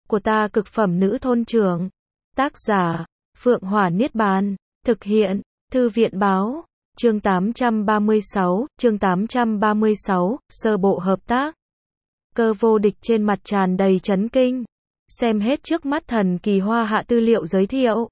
của ta cực phẩm nữ thôn trưởng. Tác giả, Phượng Hỏa Niết Bàn. Thực hiện, Thư viện báo. Chương 836, sơ bộ hợp tác. Cơ Vô Địch trên mặt tràn đầy chấn kinh. Xem hết trước mắt thần kỳ Hoa Hạ tư liệu giới thiệu.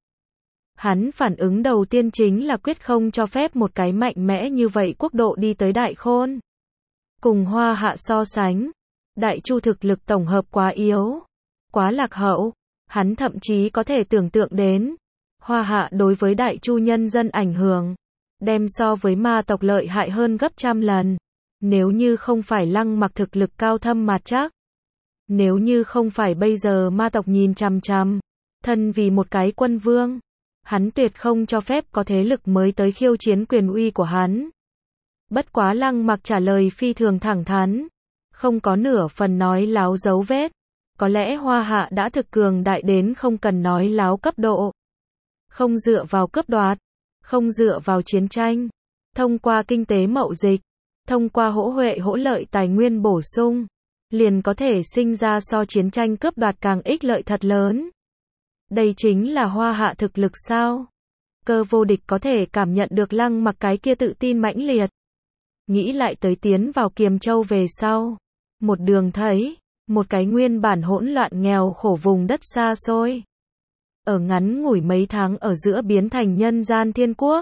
Hắn phản ứng đầu tiên chính là quyết không cho phép một cái mạnh mẽ như vậy quốc độ đi tới Đại Khôn. Cùng Hoa Hạ so sánh, Đại Chu thực lực tổng hợp quá yếu, quá lạc hậu. Hắn thậm chí có thể tưởng tượng đến, Hoa Hạ đối với Đại Chu nhân dân ảnh hưởng, đem so với ma tộc lợi hại hơn gấp trăm lần. Nếu như không phải Lăng Mặc thực lực cao thâm mạt chắc, nếu như không phải bây giờ ma tộc nhìn chằm chằm, thân vì một cái quân vương, hắn tuyệt không cho phép có thế lực mới tới khiêu chiến quyền uy của hắn. Bất quá Lăng Mặc trả lời phi thường thẳng thắn, không có nửa phần nói láo dấu vết. Có lẽ Hoa Hạ đã thực cường đại đến không cần nói láo cấp độ. Không dựa vào cướp đoạt, không dựa vào chiến tranh, thông qua kinh tế mậu dịch, thông qua hỗ huệ hỗ lợi tài nguyên bổ sung, liền có thể sinh ra so chiến tranh cướp đoạt càng ích lợi thật lớn. Đây chính là Hoa Hạ thực lực sao? Cơ Vô Địch có thể cảm nhận được Lăng Mặc cái kia tự tin mãnh liệt. Nghĩ lại tới tiến vào Kiềm Châu về sau, một đường thấy một cái nguyên bản hỗn loạn nghèo khổ vùng đất xa xôi, ở ngắn ngủi mấy tháng ở giữa biến thành nhân gian thiên quốc.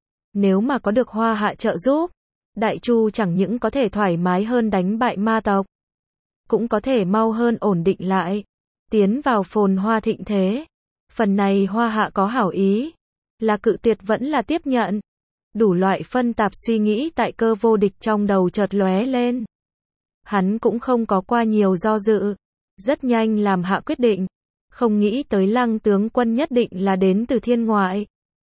Nếu mà có được Hoa Hạ trợ giúp, Đại Chu chẳng những có thể thoải mái hơn đánh bại ma tộc, cũng có thể mau hơn ổn định lại, tiến vào phồn hoa thịnh thế. Phần này Hoa Hạ có hảo ý, là cự tuyệt vẫn là tiếp nhận. Đủ loại phân tạp suy nghĩ tại Cơ Vô Địch trong đầu chợt lóe lên. Hắn cũng không có qua nhiều do dự, rất nhanh làm hạ quyết định. Không nghĩ tới Lăng tướng quân nhất định là đến từ thiên ngoại.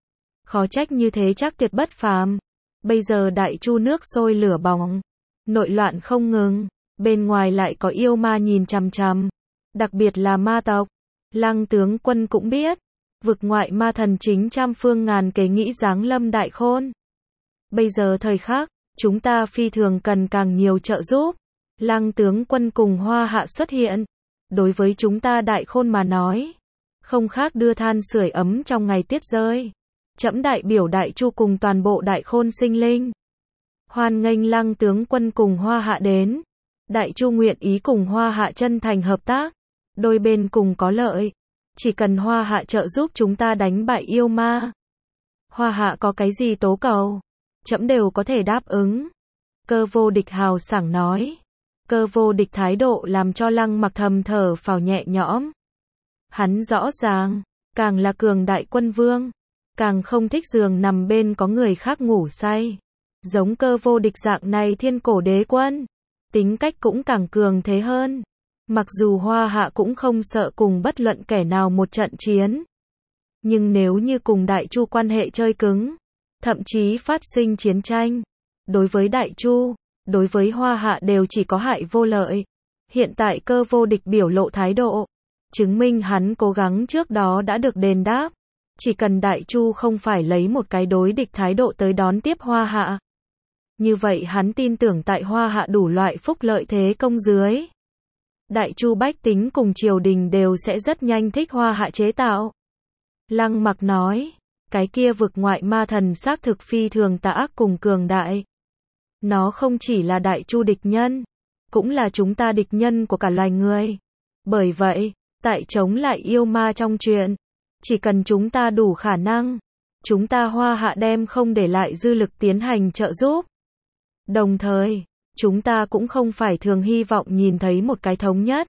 Khó trách như thế chắc tuyệt bất phàm. Bây giờ Đại Chu nước sôi lửa bỏng, nội loạn không ngừng, bên ngoài lại có yêu ma nhìn chằm chằm, đặc biệt là ma tộc. Lăng tướng quân cũng biết, vực ngoại ma thần chính trăm phương ngàn kế nghĩ giáng lâm Đại Khôn. Bây giờ thời khắc, chúng ta phi thường cần càng nhiều trợ giúp. Lăng tướng quân cùng Hoa Hạ xuất hiện, đối với chúng ta Đại Khôn mà nói, không khác đưa than sưởi ấm trong ngày tuyết rơi. Trẫm đại biểu Đại Chu cùng toàn bộ Đại Khôn sinh linh, hoan nghênh Lăng tướng quân cùng Hoa Hạ đến. Đại Chu nguyện ý cùng Hoa Hạ chân thành hợp tác, đôi bên cùng có lợi. Chỉ cần Hoa Hạ trợ giúp chúng ta đánh bại yêu ma, Hoa Hạ có cái gì tố cầu, trẫm đều có thể đáp ứng. Cơ Vô Địch hào sảng nói. Cơ Vô Địch thái độ làm cho Lăng Mặc thầm thở phào nhẹ nhõm. Hắn rõ ràng, càng là cường đại quân vương, càng không thích giường nằm bên có người khác ngủ say. Giống Cơ Vô Địch dạng này thiên cổ đế quân, tính cách cũng càng cường thế hơn. Mặc dù Hoa Hạ cũng không sợ cùng bất luận kẻ nào một trận chiến, nhưng nếu như cùng Đại Chu quan hệ chơi cứng, thậm chí phát sinh chiến tranh, đối với Đại Chu, đối với Hoa Hạ đều chỉ có hại vô lợi. Hiện tại Cơ Vô Địch biểu lộ thái độ, chứng minh hắn cố gắng trước đó đã được đền đáp. Chỉ cần Đại Chu không phải lấy một cái đối địch thái độ tới đón tiếp Hoa Hạ, như vậy hắn tin tưởng tại Hoa Hạ đủ loại phúc lợi thế công dưới, Đại Chu bách tính cùng triều đình đều sẽ rất nhanh thích Hoa Hạ chế tạo. Lăng Mặc nói, cái kia vực ngoại ma thần xác thực phi thường tà ác cùng cường đại. Nó không chỉ là Đại Chu địch nhân, cũng là chúng ta địch nhân của cả loài người. Bởi vậy, tại chống lại yêu ma trong chuyện, chỉ cần chúng ta đủ khả năng, chúng ta Hoa Hạ đem không để lại dư lực tiến hành trợ giúp. Đồng thời, chúng ta cũng không phải thường hy vọng nhìn thấy một cái thống nhất,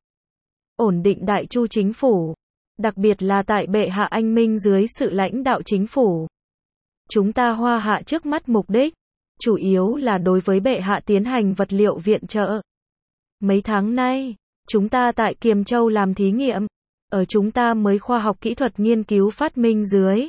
ổn định Đại Chu chính phủ, đặc biệt là tại bệ hạ anh minh dưới sự lãnh đạo chính phủ. Chúng ta Hoa Hạ trước mắt mục đích, chủ yếu là đối với bệ hạ tiến hành vật liệu viện trợ. Mấy tháng nay, chúng ta tại Kiềm Châu làm thí nghiệm, ở chúng ta mới khoa học kỹ thuật nghiên cứu phát minh dưới.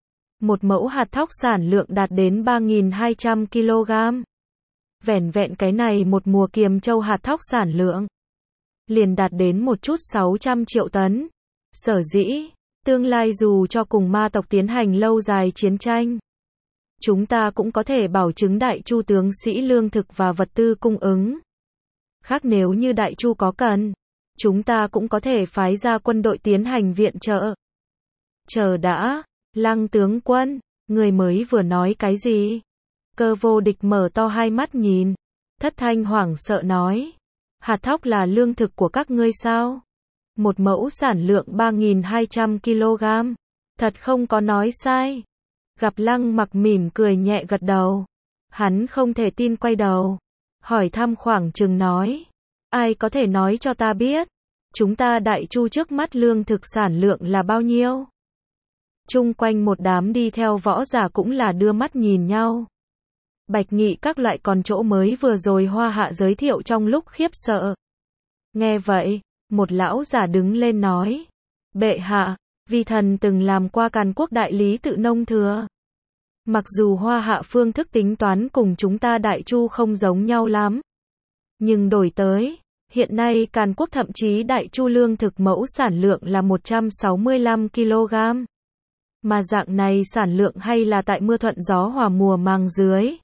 Một mẫu hạt thóc sản lượng đạt đến 3.200 kg. Vẻn vẹn cái này một mùa Kiềm Châu hạt thóc sản lượng liền đạt đến một chút 600 triệu tấn. Sở dĩ, tương lai dù cho cùng ma tộc tiến hành lâu dài chiến tranh, chúng ta cũng có thể bảo chứng Đại Chu tướng sĩ lương thực và vật tư cung ứng. Khác nếu như Đại Chu có cần, chúng ta cũng có thể phái ra quân đội tiến hành viện trợ. Chờ đã, Lăng tướng quân, người mới vừa nói cái gì? Cơ Vô Địch mở to hai mắt nhìn, thất thanh hoảng sợ nói. Hạt thóc là lương thực của các ngươi sao? Một mẫu sản lượng 3.200 kg. Thật không có nói sai. Gặp Lăng Mặc mỉm cười nhẹ gật đầu. Hắn không thể tin quay đầu. Hỏi thăm khoảng chừng nói. Ai có thể nói cho ta biết? Chúng ta Đại Chu trước mắt lương thực sản lượng là bao nhiêu? Chung quanh một đám đi theo võ giả cũng là đưa mắt nhìn nhau. Bạch Nghị các loại còn chỗ mới vừa rồi Hoa Hạ giới thiệu trong lúc khiếp sợ. Nghe vậy, một lão giả đứng lên nói. Bệ hạ, vi thần từng làm qua Càn Quốc đại lý tự nông thừa. Mặc dù Hoa Hạ phương thức tính toán cùng chúng ta Đại Chu không giống nhau lắm. Nhưng đổi tới, hiện nay Càn Quốc thậm chí Đại Chu lương thực mẫu sản lượng là 165 kg. Mà dạng này sản lượng hay là tại mưa thuận gió hòa mùa màng dưới.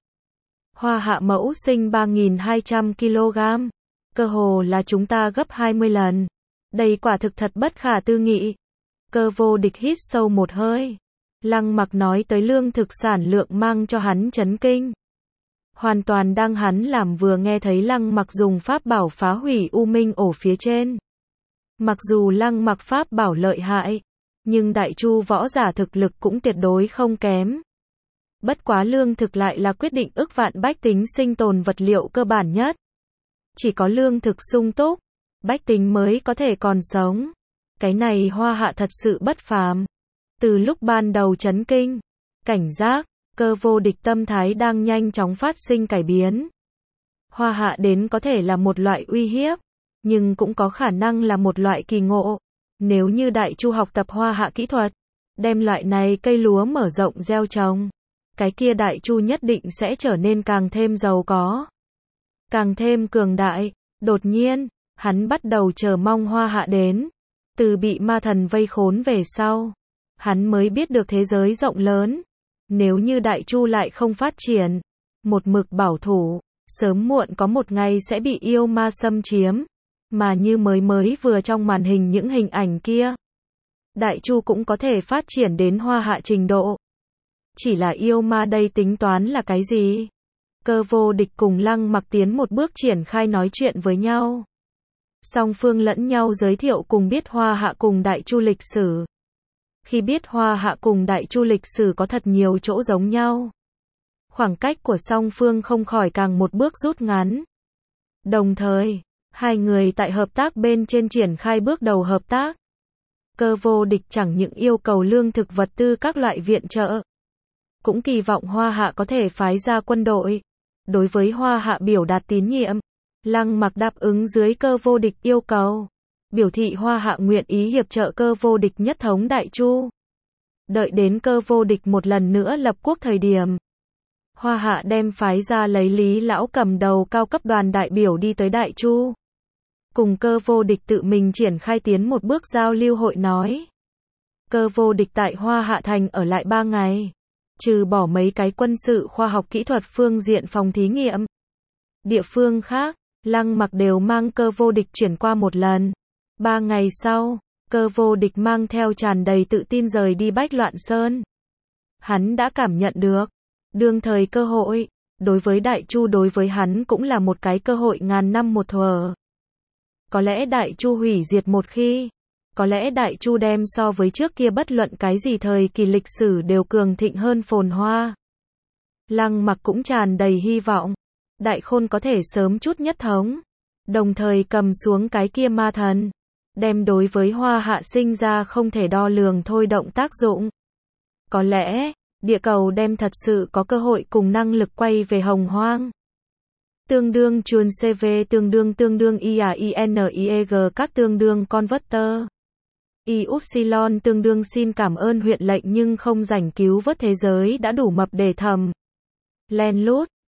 Hoa Hạ mẫu sinh 3.200 kg. Cơ hồ là chúng ta gấp 20 lần. Đây quả thực thật bất khả tư nghị. Cơ Vô Địch hít sâu một hơi. Lăng Mặc nói tới lương thực sản lượng mang cho hắn chấn kinh. Hoàn toàn đang hắn làm vừa nghe thấy Lăng Mặc dùng pháp bảo phá hủy U Minh ổ phía trên. Mặc dù Lăng Mặc pháp bảo lợi hại, nhưng Đại Chu võ giả thực lực cũng tuyệt đối không kém. Bất quá lương thực lại là quyết định ức vạn bách tính sinh tồn vật liệu cơ bản nhất. Chỉ có lương thực sung túc, bách tính mới có thể còn sống. Cái này Hoa Hạ thật sự bất phàm. Từ lúc ban đầu chấn kinh, cảnh giác, Cơ Vô Địch tâm thái đang nhanh chóng phát sinh cải biến. Hoa Hạ đến có thể là một loại uy hiếp, nhưng cũng có khả năng là một loại kỳ ngộ. Nếu như Đại Chu học tập Hoa Hạ kỹ thuật, đem loại này cây lúa mở rộng gieo trồng, cái kia Đại Chu nhất định sẽ trở nên càng thêm giàu có, càng thêm cường đại. Đột nhiên, hắn bắt đầu chờ mong Hoa Hạ đến. Từ bị ma thần vây khốn về sau, hắn mới biết được thế giới rộng lớn. Nếu như Đại Chu lại không phát triển, một mực bảo thủ, sớm muộn có một ngày sẽ bị yêu ma xâm chiếm. Mà như mới vừa trong màn hình những hình ảnh kia, Đại Chu cũng có thể phát triển đến Hoa Hạ trình độ. Chỉ là yêu ma đây tính toán là cái gì? Cơ Vô Địch cùng Lăng Mặc tiến một bước triển khai nói chuyện với nhau. Song phương lẫn nhau giới thiệu cùng biết Hoa Hạ cùng Đại Chu lịch sử. Khi biết Hoa Hạ cùng Đại Chu lịch sử có thật nhiều chỗ giống nhau, khoảng cách của song phương không khỏi càng một bước rút ngắn. Đồng thời, hai người tại hợp tác bên trên triển khai bước đầu hợp tác. Cơ Vô Địch chẳng những yêu cầu lương thực vật tư các loại viện trợ, cũng kỳ vọng Hoa Hạ có thể phái ra quân đội. Đối với Hoa Hạ biểu đạt tín nhiệm, Lăng Mặc đáp ứng dưới Cơ Vô Địch yêu cầu, biểu thị Hoa Hạ nguyện ý hiệp trợ Cơ Vô Địch nhất thống Đại Chu. Đợi đến Cơ Vô Địch một lần nữa lập quốc thời điểm, Hoa Hạ đem phái ra lấy Lý Lão cầm đầu cao cấp đoàn đại biểu đi tới Đại Chu. Cùng Cơ Vô Địch tự mình triển khai tiến một bước giao lưu hội nói. Cơ Vô Địch tại Hoa Hạ Thành ở lại 3 ngày. Trừ bỏ mấy cái quân sự khoa học kỹ thuật phương diện phòng thí nghiệm. Địa phương khác, Lăng Mặc đều mang Cơ Vô Địch chuyển qua một lần. 3 ngày sau, Cơ Vô Địch mang theo tràn đầy tự tin rời đi Bách Loạn Sơn. Hắn đã cảm nhận được, đương thời cơ hội, đối với Đại Chu đối với hắn cũng là một cái cơ hội ngàn năm một thuở. Có lẽ Đại Chu hủy diệt một khi, có lẽ Đại Chu đem so với trước kia bất luận cái gì thời kỳ lịch sử đều cường thịnh hơn phồn hoa. Lăng Mặc cũng tràn đầy hy vọng, Đại Khôn có thể sớm chút nhất thống, đồng thời cầm xuống cái kia ma thần, đem đối với Hoa Hạ sinh ra không thể đo lường thôi động tác dụng. Có lẽ, địa cầu đem thật sự có cơ hội cùng năng lực quay về hồng hoang. Tương đương chuồn CV tương đương IAINIEG các tương đương converter. Y-upsilon tương đương xin cảm ơn huyện lệnh nhưng không rảnh cứu vớt thế giới đã đủ mập để thầm. Len lút.